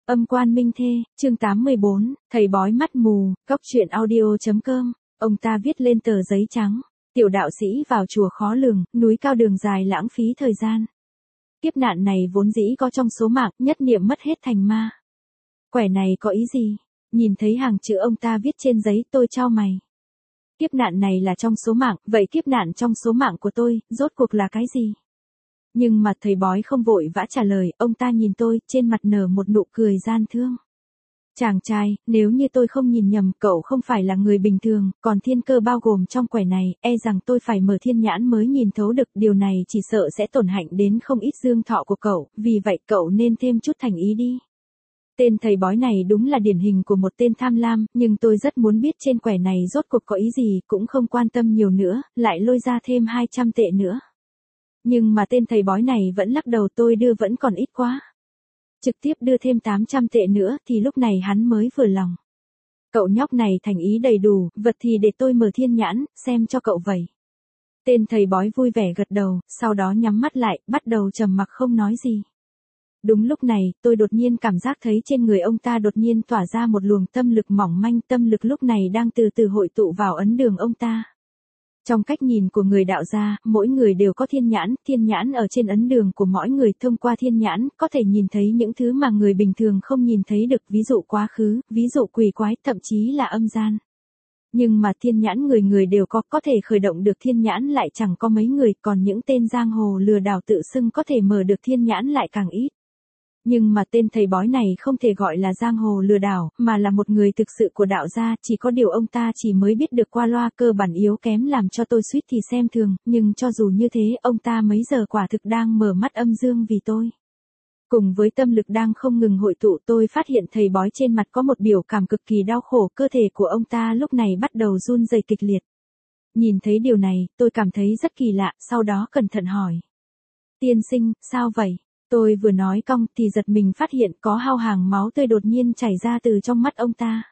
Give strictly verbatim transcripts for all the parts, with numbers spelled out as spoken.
Âm quan minh thê, chương tám mươi bốn, thầy bói mắt mù, cóc truyện audio.com, ông ta viết lên tờ giấy trắng, tiểu đạo sĩ vào chùa khó lường, núi cao đường dài lãng phí thời gian. Kiếp nạn này vốn dĩ có trong số mạng, nhất niệm mất hết thành ma. Quẻ này có ý gì? Nhìn thấy hàng chữ ông ta viết trên giấy tôi chau mày. Kiếp nạn này là trong số mạng, vậy kiếp nạn trong số mạng của tôi, rốt cuộc là cái gì? Nhưng mà thầy bói không vội vã trả lời, ông ta nhìn tôi, trên mặt nở một nụ cười gian thương. Chàng trai, nếu như tôi không nhìn nhầm, cậu không phải là người bình thường, còn thiên cơ bao gồm trong quẻ này, e rằng tôi phải mở thiên nhãn mới nhìn thấu được, điều này chỉ sợ sẽ tổn hại đến không ít dương thọ của cậu, vì vậy cậu nên thêm chút thành ý đi. Tên thầy bói này đúng là điển hình của một tên tham lam, nhưng tôi rất muốn biết trên quẻ này rốt cuộc có ý gì, cũng không quan tâm nhiều nữa, lại lôi ra thêm hai trăm tệ nữa. Nhưng mà tên thầy bói này vẫn lắc đầu, tôi đưa vẫn còn ít quá. Trực tiếp đưa thêm tám trăm tệ nữa thì lúc này hắn mới vừa lòng. Cậu nhóc này thành ý đầy đủ, vật thì để tôi mở thiên nhãn, xem cho cậu vậy. Tên thầy bói vui vẻ gật đầu, sau đó nhắm mắt lại, bắt đầu trầm mặc không nói gì. Đúng lúc này, tôi đột nhiên cảm giác thấy trên người ông ta đột nhiên tỏa ra một luồng tâm lực mỏng manh, tâm lực lúc này đang từ từ hội tụ vào ấn đường ông ta. Trong cách nhìn của người đạo gia, mỗi người đều có thiên nhãn, thiên nhãn ở trên ấn đường của mỗi người, thông qua thiên nhãn, có thể nhìn thấy những thứ mà người bình thường không nhìn thấy được, ví dụ quá khứ, ví dụ quỷ quái, thậm chí là âm gian. Nhưng mà thiên nhãn người người đều có, có thể khởi động được thiên nhãn lại chẳng có mấy người, còn những tên giang hồ lừa đảo tự xưng có thể mở được thiên nhãn lại càng ít. Nhưng mà tên thầy bói này không thể gọi là giang hồ lừa đảo, mà là một người thực sự của đạo gia, chỉ có điều ông ta chỉ mới biết được qua loa, cơ bản yếu kém làm cho tôi suýt thì xem thường, nhưng cho dù như thế, ông ta mấy giờ quả thực đang mở mắt âm dương vì tôi. Cùng với tâm lực đang không ngừng hội tụ, tôi phát hiện thầy bói trên mặt có một biểu cảm cực kỳ đau khổ, cơ thể của ông ta lúc này bắt đầu run rẩy kịch liệt. Nhìn thấy điều này, tôi cảm thấy rất kỳ lạ, sau đó cẩn thận hỏi. Tiên sinh, sao vậy? Tôi vừa nói cong thì giật mình phát hiện có hao hàng máu tươi đột nhiên chảy ra từ trong mắt ông ta.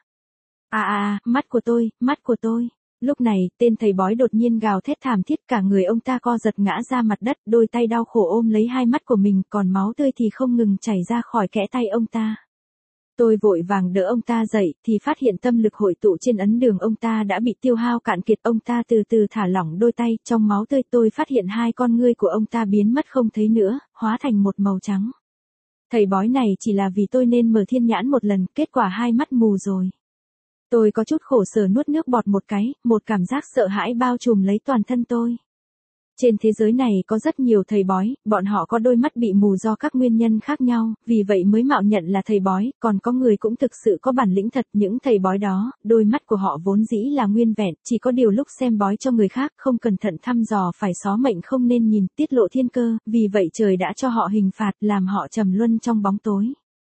À à à, mắt của tôi, mắt của tôi. Lúc này, tên thầy bói đột nhiên gào thét thảm thiết, cả người ông ta co giật ngã ra mặt đất, đôi tay đau khổ ôm lấy hai mắt của mình, còn máu tươi thì không ngừng chảy ra khỏi kẽ tay ông ta. Tôi vội vàng đỡ ông ta dậy, thì phát hiện tâm lực hội tụ trên ấn đường ông ta đã bị tiêu hao cạn kiệt, ông ta từ từ thả lỏng đôi tay, trong máu tươi tôi phát hiện hai con ngươi của ông ta biến mất không thấy nữa, hóa thành một màu trắng. Thầy bói này chỉ là vì tôi nên mở thiên nhãn một lần, kết quả hai mắt mù rồi. Tôi có chút khổ sở nuốt nước bọt một cái, một cảm giác sợ hãi bao trùm lấy toàn thân tôi. Trên thế giới này có rất nhiều thầy bói, bọn họ có đôi mắt bị mù do các nguyên nhân khác nhau, vì vậy mới mạo nhận là thầy bói, còn có người cũng thực sự có bản lĩnh thật, những thầy bói đó, đôi mắt của họ vốn dĩ là nguyên vẹn, chỉ có điều lúc xem bói cho người khác không cẩn thận thăm dò phải xó mệnh không nên nhìn, tiết lộ thiên cơ, vì vậy trời đã cho họ hình phạt, làm họ trầm luân trong bóng tối.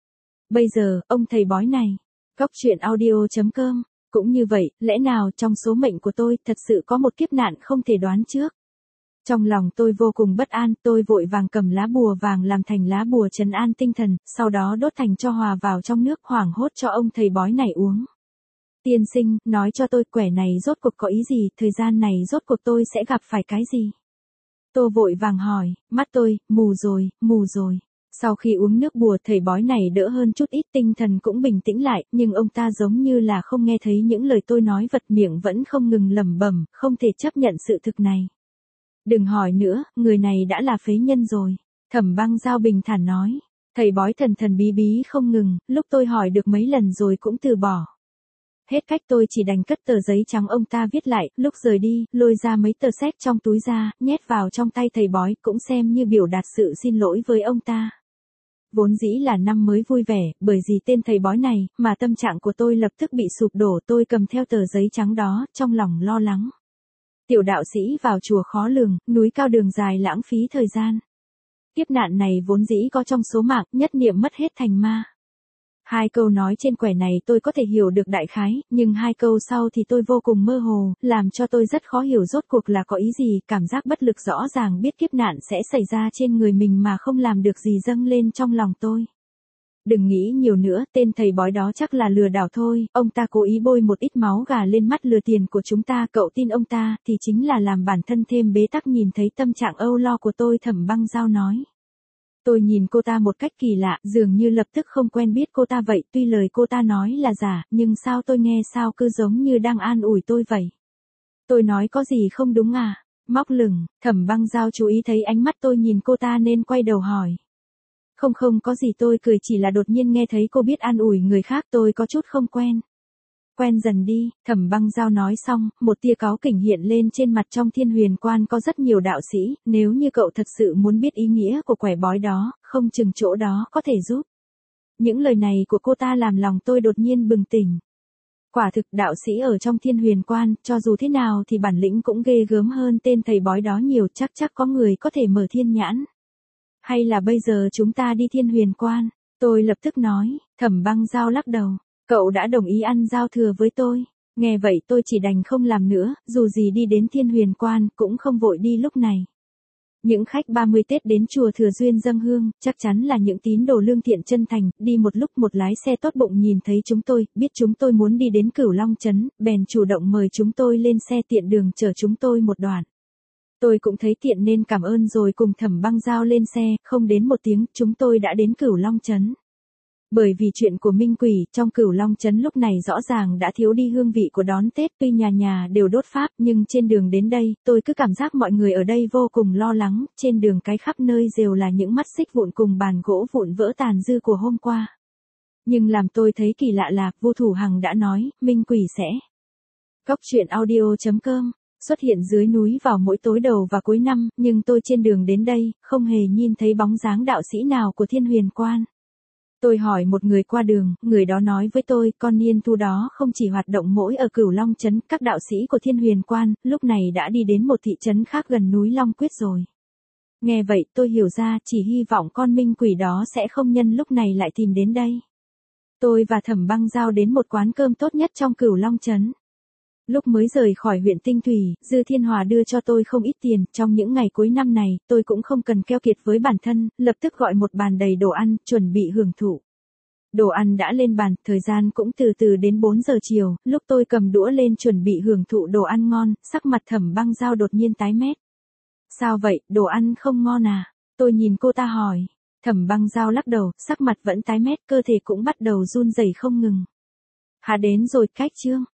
Bây giờ, ông thầy bói này, cóc truyện audio.com, cũng như vậy, lẽ nào trong số mệnh của tôi thật sự có một kiếp nạn không thể đoán trước? Trong lòng tôi vô cùng bất an, tôi vội vàng cầm lá bùa vàng làm thành lá bùa trấn an tinh thần, sau đó đốt thành cho hòa vào trong nước, hoảng hốt cho ông thầy bói này uống. Tiên sinh, nói cho tôi quẻ này rốt cuộc có ý gì, thời gian này rốt cuộc tôi sẽ gặp phải cái gì? Tôi vội vàng hỏi, mắt tôi, mù rồi, mù rồi. Sau khi uống nước bùa, thầy bói này đỡ hơn chút ít, tinh thần cũng bình tĩnh lại, nhưng ông ta giống như là không nghe thấy những lời tôi nói, vật miệng vẫn không ngừng lẩm bẩm, không thể chấp nhận sự thực này. Đừng hỏi nữa, người này đã là phế nhân rồi. Thẩm Băng Giao bình thản nói. Thầy bói thần thần bí bí không ngừng, lúc tôi hỏi được mấy lần rồi cũng từ bỏ. Hết cách tôi chỉ đành cất tờ giấy trắng ông ta viết lại, lúc rời đi, lôi ra mấy tờ séc trong túi ra, nhét vào trong tay thầy bói, cũng xem như biểu đạt sự xin lỗi với ông ta. Vốn dĩ là năm mới vui vẻ, bởi vì tên thầy bói này, mà tâm trạng của tôi lập tức bị sụp đổ, tôi cầm theo tờ giấy trắng đó, trong lòng lo lắng. Tiểu đạo sĩ vào chùa khó lường, núi cao đường dài lãng phí thời gian. Kiếp nạn này vốn dĩ có trong số mạng, nhất niệm mất hết thành ma. Hai câu nói trên quẻ này tôi có thể hiểu được đại khái, nhưng hai câu sau thì tôi vô cùng mơ hồ, làm cho tôi rất khó hiểu rốt cuộc là có ý gì, cảm giác bất lực rõ ràng biết kiếp nạn sẽ xảy ra trên người mình mà không làm được gì dâng lên trong lòng tôi. Đừng nghĩ nhiều nữa, tên thầy bói đó chắc là lừa đảo thôi, ông ta cố ý bôi một ít máu gà lên mắt lừa tiền của chúng ta, cậu tin ông ta thì chính là làm bản thân thêm bế tắc. Nhìn thấy tâm trạng âu lo của tôi, Thẩm Băng Giao nói. Tôi nhìn cô ta một cách kỳ lạ, dường như lập tức không quen biết cô ta vậy, tuy lời cô ta nói là giả, nhưng sao tôi nghe sao cứ giống như đang an ủi tôi vậy. Tôi nói có gì không đúng à? Móc lửng, Thẩm Băng Giao chú ý thấy ánh mắt tôi nhìn cô ta nên quay đầu hỏi. Không không có gì, tôi cười, chỉ là đột nhiên nghe thấy cô biết an ủi người khác, tôi có chút không quen. Quen dần đi, Thẩm Băng Giao nói xong, một tia cáu kỉnh hiện lên trên mặt. Trong Thiên Huyền Quan có rất nhiều đạo sĩ, nếu như cậu thật sự muốn biết ý nghĩa của quẻ bói đó, không chừng chỗ đó có thể giúp. Những lời này của cô ta làm lòng tôi đột nhiên bừng tỉnh. Quả thực đạo sĩ ở trong Thiên Huyền Quan, cho dù thế nào thì bản lĩnh cũng ghê gớm hơn tên thầy bói đó nhiều, chắc chắc có người có thể mở thiên nhãn. Hay là bây giờ chúng ta đi Thiên Huyền Quan? Tôi lập tức nói. Thẩm Băng Giao lắc đầu. Cậu đã đồng ý ăn giao thừa với tôi. Nghe vậy tôi chỉ đành không làm nữa, dù gì đi đến Thiên Huyền Quan cũng không vội đi lúc này. Những khách ba mươi Tết đến chùa Thừa Duyên dâng hương, chắc chắn là những tín đồ lương thiện chân thành. Đi một lúc một lái xe tốt bụng nhìn thấy chúng tôi, biết chúng tôi muốn đi đến Cửu Long Trấn, bèn chủ động mời chúng tôi lên xe, tiện đường chở chúng tôi một đoạn. Tôi cũng thấy tiện nên cảm ơn rồi cùng Thẩm Băng Giao lên xe, không đến một tiếng chúng tôi đã đến Cửu Long Trấn. Bởi vì chuyện của Minh Quỷ, trong Cửu Long Trấn lúc này rõ ràng đã thiếu đi hương vị của đón Tết, tuy nhà nhà đều đốt pháp, nhưng trên đường đến đây, tôi cứ cảm giác mọi người ở đây vô cùng lo lắng, trên đường cái khắp nơi đều là những mắt xích vụn cùng bàn gỗ vụn vỡ tàn dư của hôm qua. Nhưng làm tôi thấy kỳ lạ là, Vu Thủ Hằng đã nói, Minh Quỷ sẽ. Cốc truyện audio chấm com xuất hiện dưới núi vào mỗi tối đầu và cuối năm, nhưng tôi trên đường đến đây, không hề nhìn thấy bóng dáng đạo sĩ nào của Thiên Huyền Quan. Tôi hỏi một người qua đường, người đó nói với tôi, con niên thu đó không chỉ hoạt động mỗi ở Cửu Long Trấn, các đạo sĩ của Thiên Huyền Quan, lúc này đã đi đến một thị trấn khác gần núi Long Quyết rồi. Nghe vậy tôi hiểu ra, chỉ hy vọng con Minh Quỷ đó sẽ không nhân lúc này lại tìm đến đây. Tôi và Thẩm Băng Giao đến một quán cơm tốt nhất trong Cửu Long Trấn. Lúc mới rời khỏi huyện Tinh Thủy, Dư Thiên Hòa đưa cho tôi không ít tiền, trong những ngày cuối năm này, tôi cũng không cần keo kiệt với bản thân, lập tức gọi một bàn đầy đồ ăn, chuẩn bị hưởng thụ. Đồ ăn đã lên bàn, thời gian cũng từ từ đến bốn giờ chiều, lúc tôi cầm đũa lên chuẩn bị hưởng thụ đồ ăn ngon, sắc mặt Thẩm Băng Giao đột nhiên tái mét. Sao vậy, đồ ăn không ngon à? Tôi nhìn cô ta hỏi. Thẩm Băng Giao lắc đầu, sắc mặt vẫn tái mét, cơ thể cũng bắt đầu run rẩy không ngừng. Hà đến rồi, cách chương.